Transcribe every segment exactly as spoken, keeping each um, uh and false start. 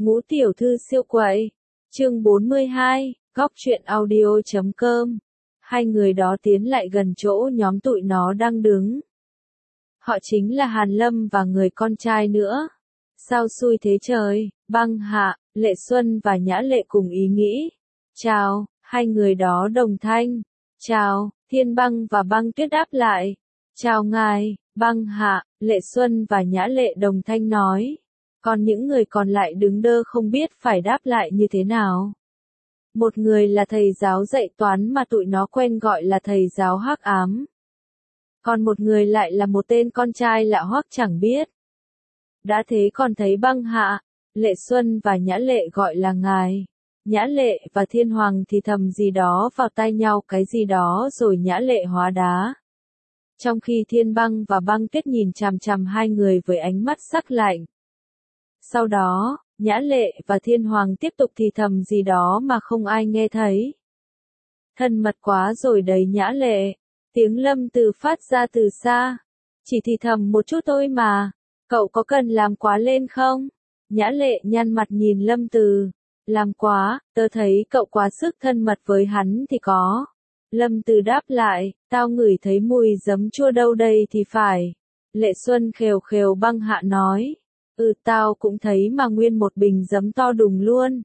Ngũ tiểu thư siêu quậy. Chương bốn mươi hai, góc truyện audio chấm com. Hai người đó tiến lại gần chỗ nhóm tụi nó đang đứng. Họ chính là Hàn Lâm và người con trai nữa. Sao xui thế trời, Băng Hạ, Lệ Xuân và Nhã Lệ cùng ý nghĩ. Chào, hai người đó đồng thanh. Chào, Thiên Băng và Băng Tuyết đáp lại. Chào ngài, Băng Hạ, Lệ Xuân và Nhã Lệ đồng thanh nói. Còn những người còn lại đứng đơ không biết phải đáp lại như thế nào. Một người là thầy giáo dạy toán mà tụi nó quen gọi là thầy giáo hắc ám. Còn một người lại là một tên con trai lạ hoắc chẳng biết. Đã thế còn thấy Băng Hạ, Lệ Xuân và Nhã Lệ gọi là ngài. Nhã Lệ và Thiên Hoàng thì thầm gì đó vào tai nhau cái gì đó rồi Nhã Lệ hóa đá. Trong khi Thiên Băng và Băng Tuyết nhìn chằm chằm hai người với ánh mắt sắc lạnh. Sau đó, Nhã Lệ và Thiên Hoàng tiếp tục thì thầm gì đó mà không ai nghe thấy. Thân mật quá rồi đấy Nhã Lệ. Tiếng Lâm Từ phát ra từ xa. Chỉ thì thầm một chút thôi mà. Cậu có cần làm quá lên không? Nhã Lệ nhăn mặt nhìn Lâm Từ. Làm quá, tớ thấy cậu quá sức thân mật với hắn thì có. Lâm Từ đáp lại, tao ngửi thấy mùi giấm chua đâu đây thì phải. Lệ Xuân khều khều Băng Hạ nói. Ừ tao cũng thấy mà nguyên một bình giấm to đùng luôn.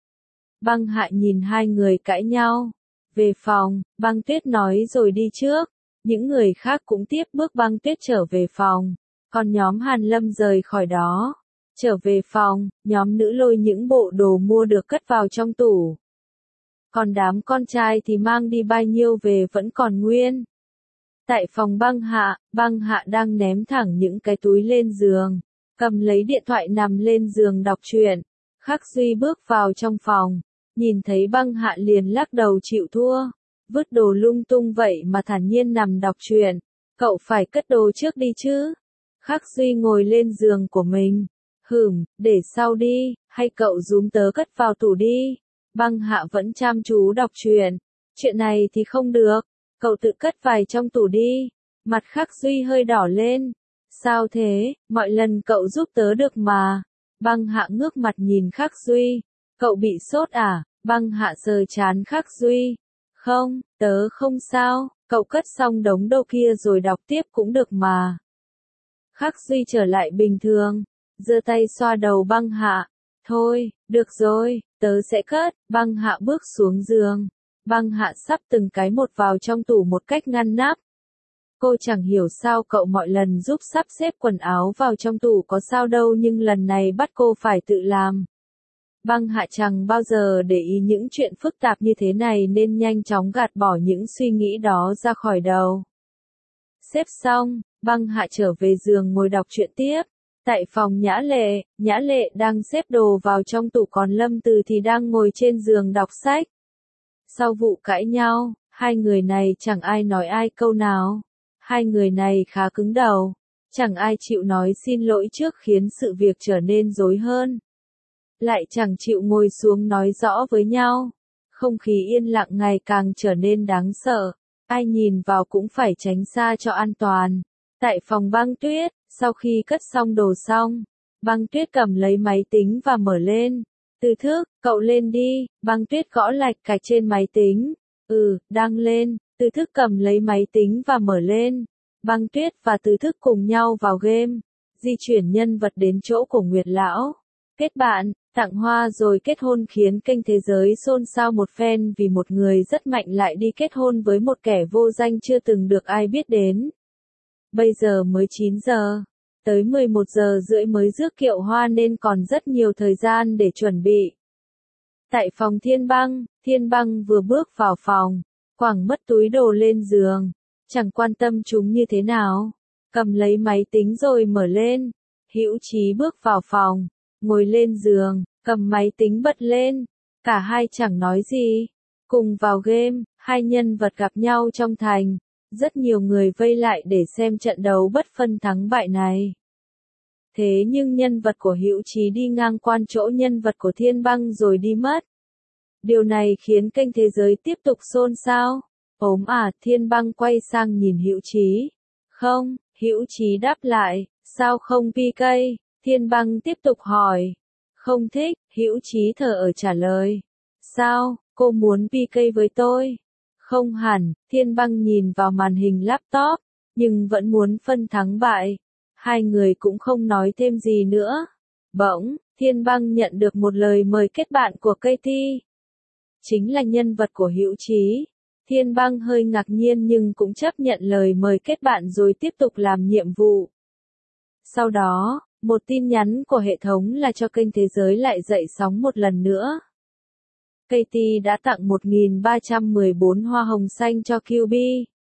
Băng Hạ nhìn hai người cãi nhau. Về phòng, Băng Tuyết nói rồi đi trước. Những người khác cũng tiếp bước Băng Tuyết trở về phòng. Còn nhóm Hàn Lâm rời khỏi đó. Trở về phòng, nhóm nữ lôi những bộ đồ mua được cất vào trong tủ. Còn đám con trai thì mang đi bao nhiêu về vẫn còn nguyên. Tại phòng Băng Hạ, Băng Hạ đang ném thẳng những cái túi lên giường. Cầm lấy điện thoại nằm lên giường đọc truyện. Khắc Duy bước vào trong phòng. Nhìn thấy Băng Hạ liền lắc đầu chịu thua. Vứt đồ lung tung vậy mà thản nhiên nằm đọc truyện. Cậu phải cất đồ trước đi chứ. Khắc Duy ngồi lên giường của mình. Hửm, để sau đi, hay cậu giúm tớ cất vào tủ đi. Băng Hạ vẫn chăm chú đọc truyện. Chuyện này thì không được. Cậu tự cất vài trong tủ đi. Mặt Khắc Duy hơi đỏ lên. Sao thế, mọi lần cậu giúp tớ được mà. Băng Hạ ngước mặt nhìn Khắc Duy. Cậu bị sốt à? Băng Hạ sờ chán Khắc Duy. Không, tớ không sao, cậu cất xong đống đồ kia rồi đọc tiếp cũng được mà. Khắc Duy trở lại bình thường, giơ tay xoa đầu Băng Hạ. Thôi, được rồi, tớ sẽ cất. Băng Hạ bước xuống giường. Băng Hạ sắp từng cái một vào trong tủ một cách ngăn nắp. Cô chẳng hiểu sao cậu mọi lần giúp sắp xếp quần áo vào trong tủ có sao đâu nhưng lần này bắt cô phải tự làm. Băng Hạ chẳng bao giờ để ý những chuyện phức tạp như thế này nên nhanh chóng gạt bỏ những suy nghĩ đó ra khỏi đầu. Xếp xong, Băng Hạ trở về giường ngồi đọc truyện tiếp. Tại phòng Nhã Lệ, Nhã Lệ đang xếp đồ vào trong tủ còn Lâm Từ thì đang ngồi trên giường đọc sách. Sau vụ cãi nhau, hai người này chẳng ai nói ai câu nào. Hai người này khá cứng đầu. Chẳng ai chịu nói xin lỗi trước khiến sự việc trở nên rối hơn. Lại chẳng chịu ngồi xuống nói rõ với nhau. Không khí yên lặng ngày càng trở nên đáng sợ. Ai nhìn vào cũng phải tránh xa cho an toàn. Tại phòng Băng Tuyết, sau khi cất xong đồ xong, Băng Tuyết cầm lấy máy tính và mở lên. Từ Thức, cậu lên đi. Băng Tuyết gõ lạch cạch trên máy tính. Ừ, đang lên. Từ Thức cầm lấy máy tính và mở lên. Băng Tuyết và Từ Thức cùng nhau vào game. Di chuyển nhân vật đến chỗ của Nguyệt Lão. Kết bạn, tặng hoa rồi kết hôn khiến kênh thế giới xôn xao một phen vì một người rất mạnh lại đi kết hôn với một kẻ vô danh chưa từng được ai biết đến. Bây giờ mới chín giờ. Tới mười một giờ rưỡi mới rước kiệu hoa nên còn rất nhiều thời gian để chuẩn bị. Tại phòng Thiên Băng, Thiên Băng vừa bước vào phòng. Quẳng mất túi đồ lên giường. Chẳng quan tâm chúng như thế nào. Cầm lấy máy tính rồi mở lên. Hữu Chí bước vào phòng. Ngồi lên giường, cầm máy tính bật lên. Cả hai chẳng nói gì. Cùng vào game, hai nhân vật gặp nhau trong thành. Rất nhiều người vây lại để xem trận đấu bất phân thắng bại này. Thế nhưng nhân vật của Hữu Chí đi ngang qua chỗ nhân vật của Thiên Băng rồi đi mất. Điều này khiến kênh thế giới tiếp tục xôn xao. Ốm à, Thiên Băng quay sang nhìn Hữu Chí. Không, Hữu Chí đáp lại, sao không pi cây? Thiên Băng tiếp tục hỏi. Không thích, Hữu Chí thờ ở trả lời. Sao, cô muốn pê ca với tôi? Không hẳn, Thiên Băng nhìn vào màn hình laptop, nhưng vẫn muốn phân thắng bại. Hai người cũng không nói thêm gì nữa. Bỗng, Thiên Băng nhận được một lời mời kết bạn của Katie. Chính là nhân vật của Hữu Chí. Thiên Băng hơi ngạc nhiên nhưng cũng chấp nhận lời mời kết bạn rồi tiếp tục làm nhiệm vụ. Sau đó, một tin nhắn của hệ thống là cho kênh Thế giới lại dậy sóng một lần nữa. Katie đã tặng một nghìn ba trăm mười bốn hoa hồng xanh cho quy bê.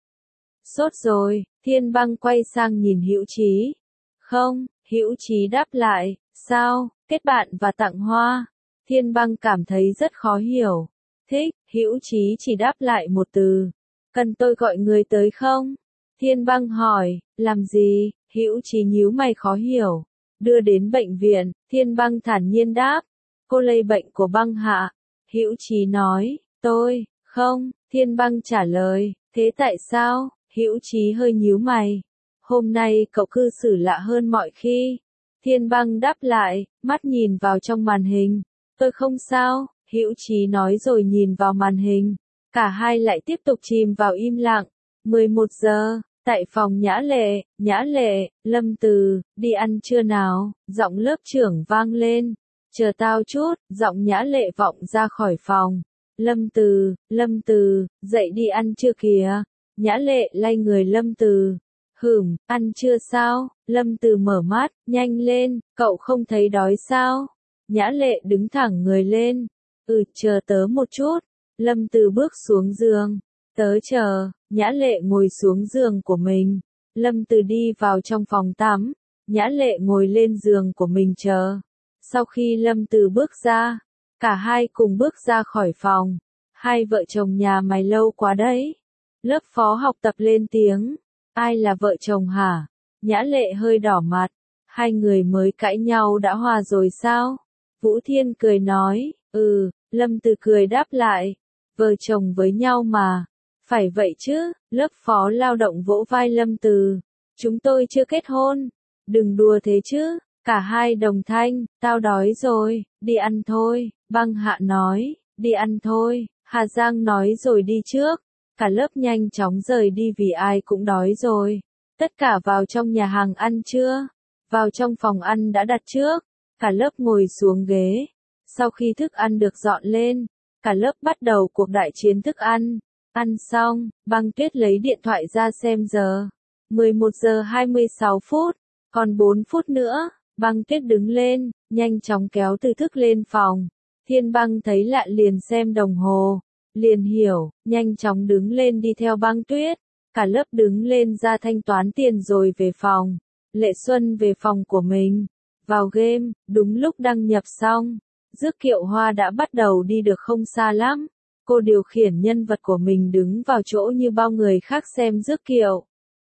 Sốt rồi, Thiên Băng quay sang nhìn Hữu Chí. Không, Hữu Chí đáp lại, sao, kết bạn và tặng hoa. Thiên Băng cảm thấy rất khó hiểu. Thích, Hữu Chí chỉ đáp lại một từ. Cần tôi gọi người tới không? Thiên Băng hỏi, làm gì? Hữu Chí nhíu mày khó hiểu. Đưa đến bệnh viện, Thiên Băng thản nhiên đáp. Cô lây bệnh của Băng Hạ. Hữu Chí nói, tôi, không, Thiên Băng trả lời, thế tại sao? Hữu Chí hơi nhíu mày. Hôm nay cậu cư xử lạ hơn mọi khi. Thiên Băng đáp lại, mắt nhìn vào trong màn hình. Tôi không sao, Hữu Chí nói rồi nhìn vào màn hình. Cả hai lại tiếp tục chìm vào im lặng. mười một giờ, tại phòng Nhã Lệ, Nhã Lệ, Lâm Từ, đi ăn trưa nào, giọng lớp trưởng vang lên. Chờ tao chút, giọng Nhã Lệ vọng ra khỏi phòng. Lâm Từ, Lâm Từ, dậy đi ăn trưa kìa. Nhã Lệ lay người Lâm Từ. Hửm, ăn trưa sao? Lâm Từ mở mắt, nhanh lên, cậu không thấy đói sao? Nhã Lệ đứng thẳng người lên. Ừ, chờ tớ một chút. Lâm Từ bước xuống giường. Tớ chờ. Nhã Lệ ngồi xuống giường của mình. Lâm Từ đi vào trong phòng tắm. Nhã Lệ ngồi lên giường của mình chờ. Sau khi Lâm Từ bước ra, cả hai cùng bước ra khỏi phòng. Hai vợ chồng nhà mày lâu quá đấy. Lớp phó học tập lên tiếng. Ai là vợ chồng hả? Nhã Lệ hơi đỏ mặt. Hai người mới cãi nhau đã hòa rồi sao? Vũ Thiên cười nói, ừ, Lâm Từ cười đáp lại. Vợ chồng với nhau mà. Phải vậy chứ, lớp phó lao động vỗ vai Lâm Từ. Chúng tôi chưa kết hôn. Đừng đùa thế chứ. Cả hai đồng thanh, tao đói rồi, đi ăn thôi. Băng Hạ nói, đi ăn thôi. Hà Giang nói rồi đi trước. Cả lớp nhanh chóng rời đi vì ai cũng đói rồi. Tất cả vào trong nhà hàng ăn trưa. Vào trong phòng ăn đã đặt trước. Cả lớp ngồi xuống ghế. Sau khi thức ăn được dọn lên, cả lớp bắt đầu cuộc đại chiến thức ăn. Ăn xong, Băng Tuyết lấy điện thoại ra xem giờ. mười một giờ hai mươi sáu phút. Còn bốn phút nữa. Băng Tuyết đứng lên, nhanh chóng kéo Từ Thức lên phòng. Thiên Băng thấy lạ liền xem đồng hồ. Liền hiểu, nhanh chóng đứng lên đi theo Băng Tuyết. Cả lớp đứng lên ra thanh toán tiền rồi về phòng. Lệ Xuân về phòng của mình. Vào game, đúng lúc đăng nhập xong. Dước Kiệu Hoa đã bắt đầu đi được không xa lắm. Cô điều khiển nhân vật của mình đứng vào chỗ như bao người khác xem rước kiệu.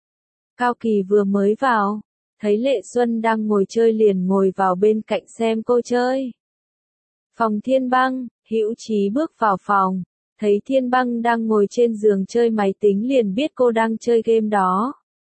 Cao Kỳ vừa mới vào. Thấy Lệ Xuân đang ngồi chơi liền ngồi vào bên cạnh xem cô chơi. Phòng Thiên Băng, Hữu Chí bước vào phòng. Thấy Thiên Băng đang ngồi trên giường chơi máy tính liền biết cô đang chơi game đó.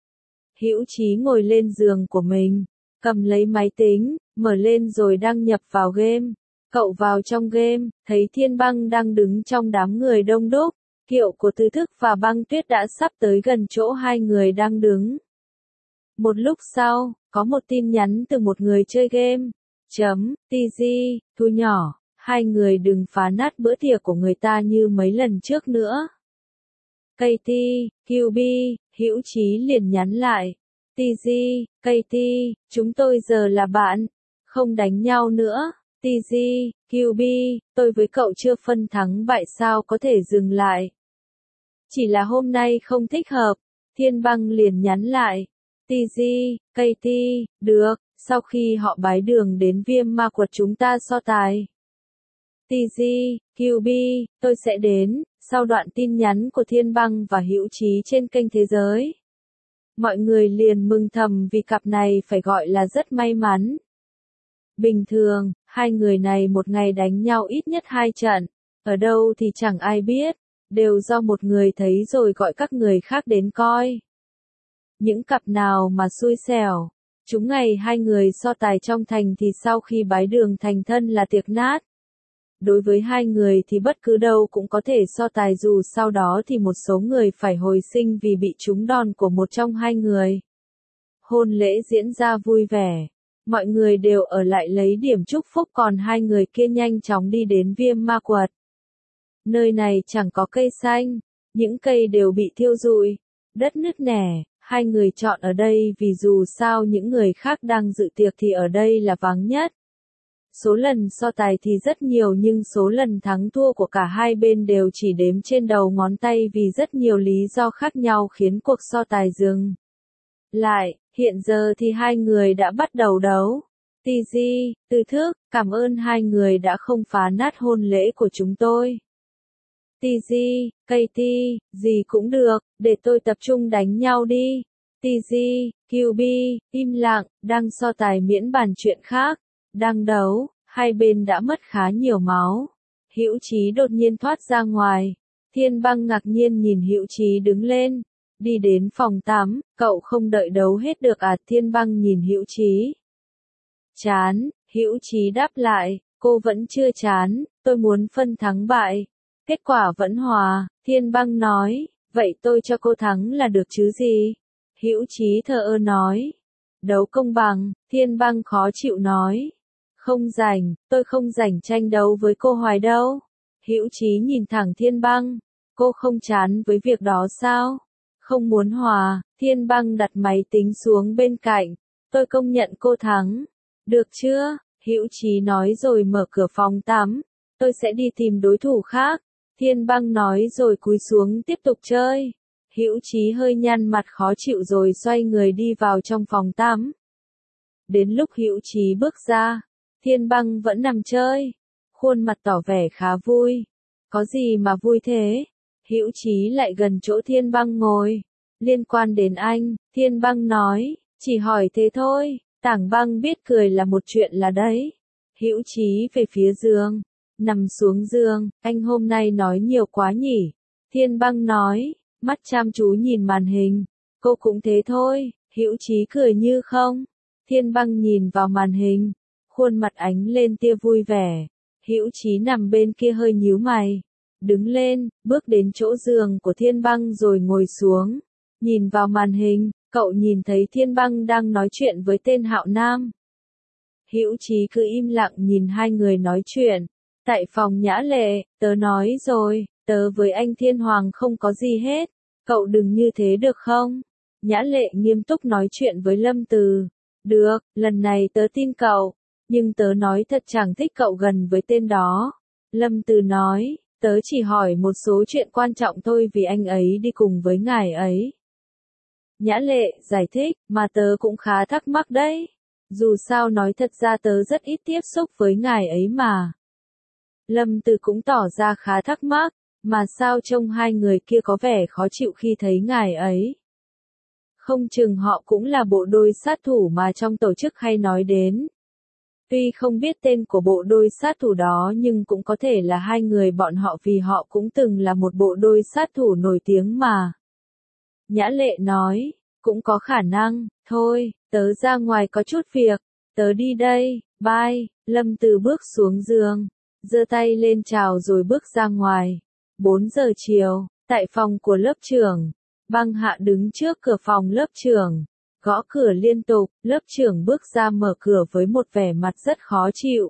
Hữu Chí ngồi lên giường của mình, cầm lấy máy tính, mở lên rồi đăng nhập vào game. Cậu vào trong game, thấy Thiên Băng đang đứng trong đám người đông đúc. Kiệu của Từ Thức và Băng Tuyết đã sắp tới gần chỗ hai người đang đứng. Một lúc sau, có một tin nhắn từ một người chơi game. Chấm, tê giê, thu nhỏ, hai người đừng phá nát bữa tiệc của người ta như mấy lần trước nữa. Katie, quy bê, Hữu Chí liền nhắn lại. tê giê, Katie, chúng tôi giờ là bạn. Không đánh nhau nữa. tê giê, quy bê, tôi với cậu chưa phân thắng bại sao có thể dừng lại. Chỉ là hôm nay không thích hợp. Thiên Băng liền nhắn lại. tê giê, Katie, được, sau khi họ bái đường đến Viêm Ma Quật chúng ta so tài. tê giê, quy bê, tôi sẽ đến, sau đoạn tin nhắn của Thiên Băng và Hữu Chí trên kênh Thế giới. Mọi người liền mừng thầm vì cặp này phải gọi là rất may mắn. Bình thường, hai người này một ngày đánh nhau ít nhất hai trận, ở đâu thì chẳng ai biết, đều do một người thấy rồi gọi các người khác đến coi. Những cặp nào mà xui xẻo, Chúng ngày hai người so tài trong thành thì sau khi bái đường thành thân là tiệc nát. Đối với hai người thì bất cứ đâu cũng có thể so tài dù sau đó thì một số người phải hồi sinh vì bị trúng đòn của một trong hai người. Hôn lễ diễn ra vui vẻ. Mọi người đều ở lại lấy điểm chúc phúc còn hai người kia nhanh chóng đi đến Viêm Ma Quật. Nơi này chẳng có cây xanh, những cây đều bị thiêu rụi, đất nứt nẻ, hai người chọn ở đây vì dù sao những người khác đang dự tiệc thì ở đây là vắng nhất. Số lần so tài thì rất nhiều nhưng số lần thắng thua của cả hai bên đều chỉ đếm trên đầu ngón tay vì rất nhiều lý do khác nhau khiến cuộc so tài dừng lại. Hiện giờ thì hai người đã bắt đầu đấu. Tz, Từ Thức, cảm ơn hai người đã không phá nát hôn lễ của chúng tôi. Tz, Katie, gì cũng được, để tôi tập trung đánh nhau đi. Tz, quy bê, im lặng, đang so tài miễn bàn chuyện khác. Đang đấu, hai bên đã mất khá nhiều máu. Hữu Chí đột nhiên thoát ra ngoài. Thiên Băng ngạc nhiên nhìn Hữu Chí đứng lên. Đi đến phòng tắm, cậu không đợi đấu hết được à? Thiên Băng nhìn Hữu Chí. Chán, Hữu Chí đáp lại, cô vẫn chưa chán, tôi muốn phân thắng bại. Kết quả vẫn hòa, Thiên Băng nói, vậy tôi cho cô thắng là được chứ gì? Hữu Chí thờ ơ nói. Đấu công bằng, Thiên Băng khó chịu nói. Không rảnh, tôi không rảnh tranh đấu với cô Hoài đâu. Hữu Chí nhìn thẳng Thiên Băng, cô không chán với việc đó sao? Không muốn hòa, Thiên Băng đặt máy tính xuống bên cạnh. Tôi công nhận cô thắng. Được chưa? Hữu Chí nói rồi mở cửa phòng tắm. Tôi sẽ đi tìm đối thủ khác. Thiên Băng nói rồi cúi xuống tiếp tục chơi. Hữu Chí hơi nhăn mặt khó chịu rồi xoay người đi vào trong phòng tắm. Đến lúc Hữu Chí bước ra, Thiên Băng vẫn nằm chơi. Khuôn mặt tỏ vẻ khá vui. Có gì mà vui thế? Hữu Chí lại gần chỗ Thiên Băng ngồi. Liên quan đến anh, Thiên Băng nói, chỉ hỏi thế thôi. Tảng Băng biết cười là một chuyện là đấy. Hữu Chí về phía giường, nằm xuống giường, anh hôm nay nói nhiều quá nhỉ. Thiên Băng nói, mắt chăm chú nhìn màn hình. Cô cũng thế thôi. Hữu Chí cười như không. Thiên Băng nhìn vào màn hình, khuôn mặt ánh lên tia vui vẻ. Hữu Chí nằm bên kia hơi nhíu mày. Đứng lên, bước đến chỗ giường của Thiên Băng rồi ngồi xuống. Nhìn vào màn hình, cậu nhìn thấy Thiên Băng đang nói chuyện với tên Hạo Nam. Hữu Chí cứ im lặng nhìn hai người nói chuyện. Tại phòng Nhã Lệ, tớ nói rồi, tớ với anh Thiên Hoàng không có gì hết. Cậu đừng như thế được không? Nhã Lệ nghiêm túc nói chuyện với Lâm Từ. Được, lần này tớ tin cậu. Nhưng tớ nói thật chẳng thích cậu gần với tên đó. Lâm Từ nói. Tớ chỉ hỏi một số chuyện quan trọng thôi vì anh ấy đi cùng với ngài ấy. Nhã Lệ giải thích, mà tớ cũng khá thắc mắc đấy. Dù sao nói thật ra tớ rất ít tiếp xúc với ngài ấy mà. Lâm Từ cũng tỏ ra khá thắc mắc, mà sao trông hai người kia có vẻ khó chịu khi thấy ngài ấy. Không chừng họ cũng là bộ đôi sát thủ mà trong tổ chức hay nói đến. Tuy không biết tên của bộ đôi sát thủ đó nhưng cũng có thể là hai người bọn họ vì họ cũng từng là một bộ đôi sát thủ nổi tiếng mà. Nhã Lệ nói, cũng có khả năng, thôi, tớ ra ngoài có chút việc, tớ đi đây, bye. Lâm Từ bước xuống giường, giơ tay lên chào rồi bước ra ngoài. bốn giờ chiều, tại phòng của lớp trưởng, Băng Hạ đứng trước cửa phòng lớp trưởng. Gõ cửa liên tục, lớp trưởng bước ra mở cửa với một vẻ mặt rất khó chịu.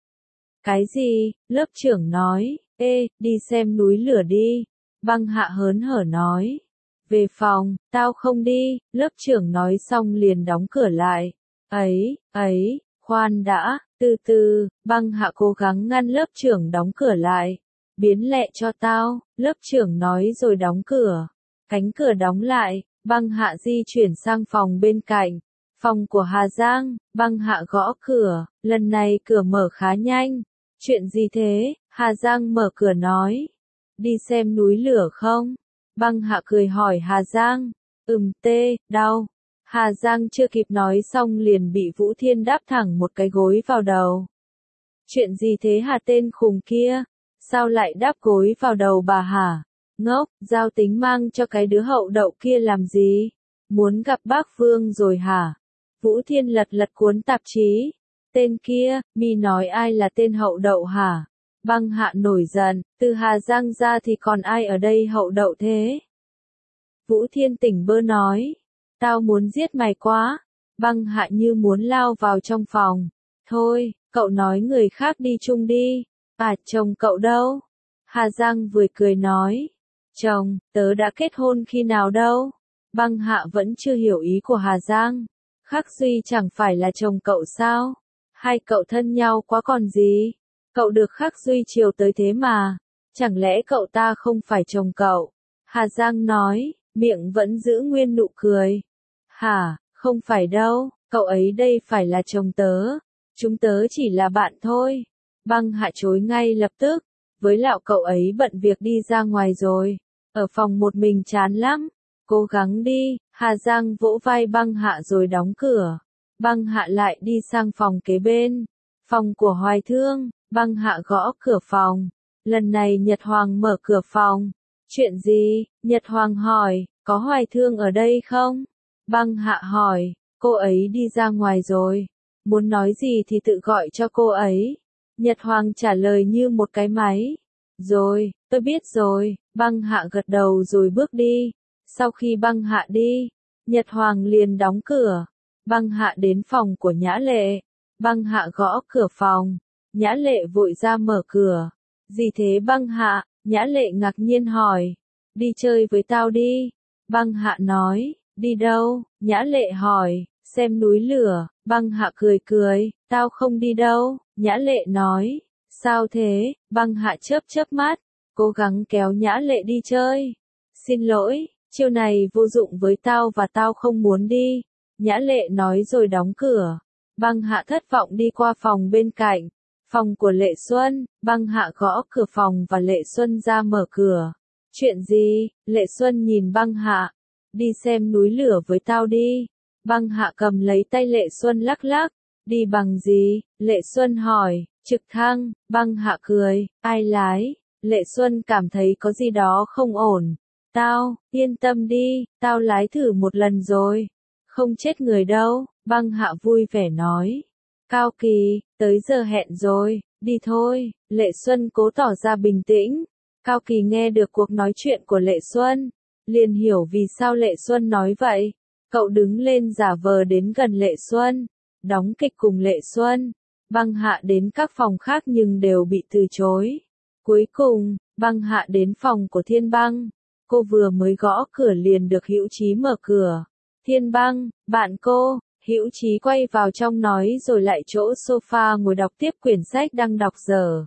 Cái gì? Lớp trưởng nói, ê, đi xem núi lửa đi. Băng Hạ hớn hở nói. Về phòng, tao không đi, lớp trưởng nói xong liền đóng cửa lại. Ấy, ấy, khoan đã, từ từ, Băng Hạ cố gắng ngăn lớp trưởng đóng cửa lại. Biến lẹ cho tao, lớp trưởng nói rồi đóng cửa. Cánh cửa đóng lại. Băng Hạ di chuyển sang phòng bên cạnh, phòng của Hà Giang. Băng Hạ gõ cửa, lần này cửa mở khá nhanh. Chuyện gì thế? Hà Giang mở cửa nói. Đi xem núi lửa không? Băng Hạ cười hỏi Hà Giang. Ừm tê, đau. Hà Giang chưa kịp nói xong liền bị Vũ Thiên đáp thẳng một cái gối vào đầu. Chuyện gì thế hả tên khùng kia? Sao lại đáp gối vào đầu bà hả? Ngốc, giao tính mang cho cái đứa hậu đậu kia làm gì? Muốn gặp bác Vương rồi hả? Vũ Thiên lật lật cuốn tạp chí. Tên kia, mi nói ai là tên hậu đậu hả? Băng Hạ nổi giận, từ Hà Giang ra thì còn ai ở đây hậu đậu thế? Vũ Thiên tỉnh bơ nói, tao muốn giết mày quá. Băng Hạ như muốn lao vào trong phòng. Thôi, cậu nói người khác đi chung đi. À, chồng cậu đâu? Hà Giang vừa cười nói. Chồng, tớ đã kết hôn khi nào đâu? Băng Hạ vẫn chưa hiểu ý của Hà Giang. Khắc Duy chẳng phải là chồng cậu sao? Hai cậu thân nhau quá còn gì? Cậu được Khắc Duy chiều tới thế mà. Chẳng lẽ cậu ta không phải chồng cậu? Hà Giang nói, miệng vẫn giữ nguyên nụ cười. Hả, không phải đâu, cậu ấy đây phải là chồng tớ. Chúng tớ chỉ là bạn thôi. Băng Hạ chối ngay lập tức. Với lão cậu ấy bận việc đi ra ngoài rồi. Ở phòng một mình chán lắm. Cố gắng đi. Hà Giang vỗ vai Băng Hạ rồi đóng cửa. Băng Hạ lại đi sang phòng kế bên. Phòng của Hoài Thương. Băng Hạ gõ cửa phòng. Lần này Nhật Hoàng mở cửa phòng. Chuyện gì? Nhật Hoàng hỏi, có Hoài Thương ở đây không? Băng Hạ hỏi, cô ấy đi ra ngoài rồi. Muốn nói gì thì tự gọi cho cô ấy. Nhật Hoàng trả lời như một cái máy. Rồi, tôi biết rồi. Băng Hạ gật đầu rồi bước đi. Sau khi Băng Hạ đi, Nhật Hoàng liền đóng cửa. Băng Hạ đến phòng của Nhã Lệ. Băng Hạ gõ cửa phòng. Nhã Lệ vội ra mở cửa. Gì thế Băng Hạ? Nhã Lệ ngạc nhiên hỏi. Đi chơi với tao đi. Băng Hạ nói. Đi đâu? Nhã Lệ hỏi. Xem núi lửa. Băng Hạ cười cười. Tao không đi đâu. Nhã Lệ nói. Sao thế? Băng Hạ chớp chớp mắt. Cố gắng kéo Nhã Lệ đi chơi. Xin lỗi, chiêu này vô dụng với tao và tao không muốn đi. Nhã Lệ nói rồi đóng cửa. Băng Hạ thất vọng đi qua phòng bên cạnh. Phòng của Lệ Xuân. Băng Hạ gõ cửa phòng và Lệ Xuân ra mở cửa. Chuyện gì? Lệ Xuân nhìn Băng Hạ. Đi xem núi lửa với tao đi. Băng Hạ cầm lấy tay Lệ Xuân lắc lắc. Đi bằng gì? Lệ Xuân hỏi. Trực thăng. Băng Hạ cười. Ai lái? Lệ Xuân cảm thấy có gì đó không ổn. Tao, yên tâm đi, tao lái thử một lần rồi. Không chết người đâu. Băng Hạ vui vẻ nói. Cao Kỳ, tới giờ hẹn rồi, đi thôi. Lệ Xuân cố tỏ ra bình tĩnh. Cao Kỳ nghe được cuộc nói chuyện của Lệ Xuân. Liền hiểu vì sao Lệ Xuân nói vậy. Cậu đứng lên giả vờ đến gần Lệ Xuân. Đóng kịch cùng Lệ Xuân. Băng Hạ đến các phòng khác nhưng đều bị từ chối. Cuối cùng, Băng Hạ đến phòng của Thiên Băng. Cô vừa mới gõ cửa liền được Hữu Chí mở cửa. Thiên Băng, bạn cô. Hữu Chí quay vào trong nói rồi lại chỗ sofa ngồi đọc tiếp quyển sách đang đọc dở.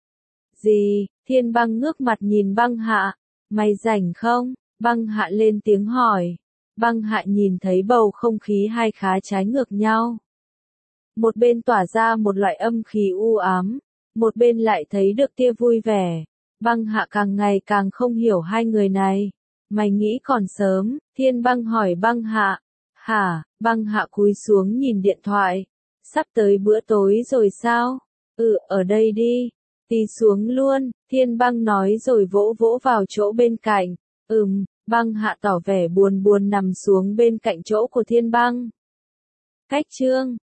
Gì? Thiên Băng ngước mặt nhìn Băng Hạ. Mày rảnh không? Băng Hạ lên tiếng hỏi. Băng Hạ nhìn thấy bầu không khí hai khá trái ngược nhau. Một bên tỏa ra một loại âm khí u ám, một bên lại thấy được tia vui vẻ. Băng Hạ càng ngày càng không hiểu hai người này. Mày nghĩ còn sớm? Thiên Băng hỏi Băng Hạ. Hả? Băng Hạ cúi xuống nhìn điện thoại. Sắp tới bữa tối rồi sao? Ừ, ở đây đi. Tí xuống luôn, Thiên Băng nói rồi vỗ vỗ vào chỗ bên cạnh. Ừm, Băng Hạ tỏ vẻ buồn buồn nằm xuống bên cạnh chỗ của Thiên Băng. Cách chương